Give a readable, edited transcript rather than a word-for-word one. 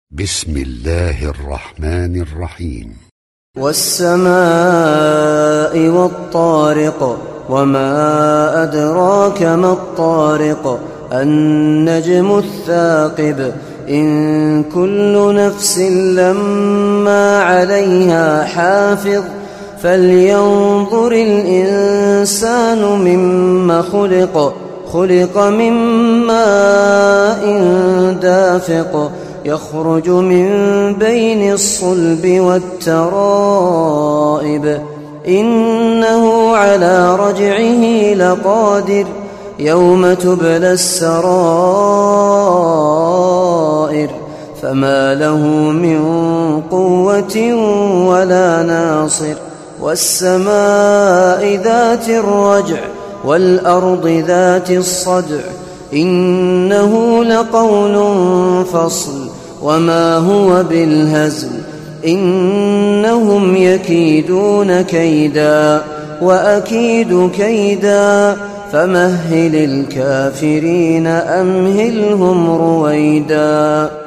بسم الله الرحمن الرحيم. والسماء والطارق وما أدراك ما الطارق النجم الثاقب إن كل نفس لما عليها حافظ فلينظر الإنسان مما خلق من ماء دافق يخرج من بين الصلب والترائب إنه على رجعه لقادر يوم تبلى السرائر فما له من قوة ولا ناصر والسماء ذات الرجع والأرض ذات الصدع إنه لقول فصل وما هو بالهزل إنهم يكيدون كيدا وأكيد كيدا فمهل الكافرين أمهلهم رويدا.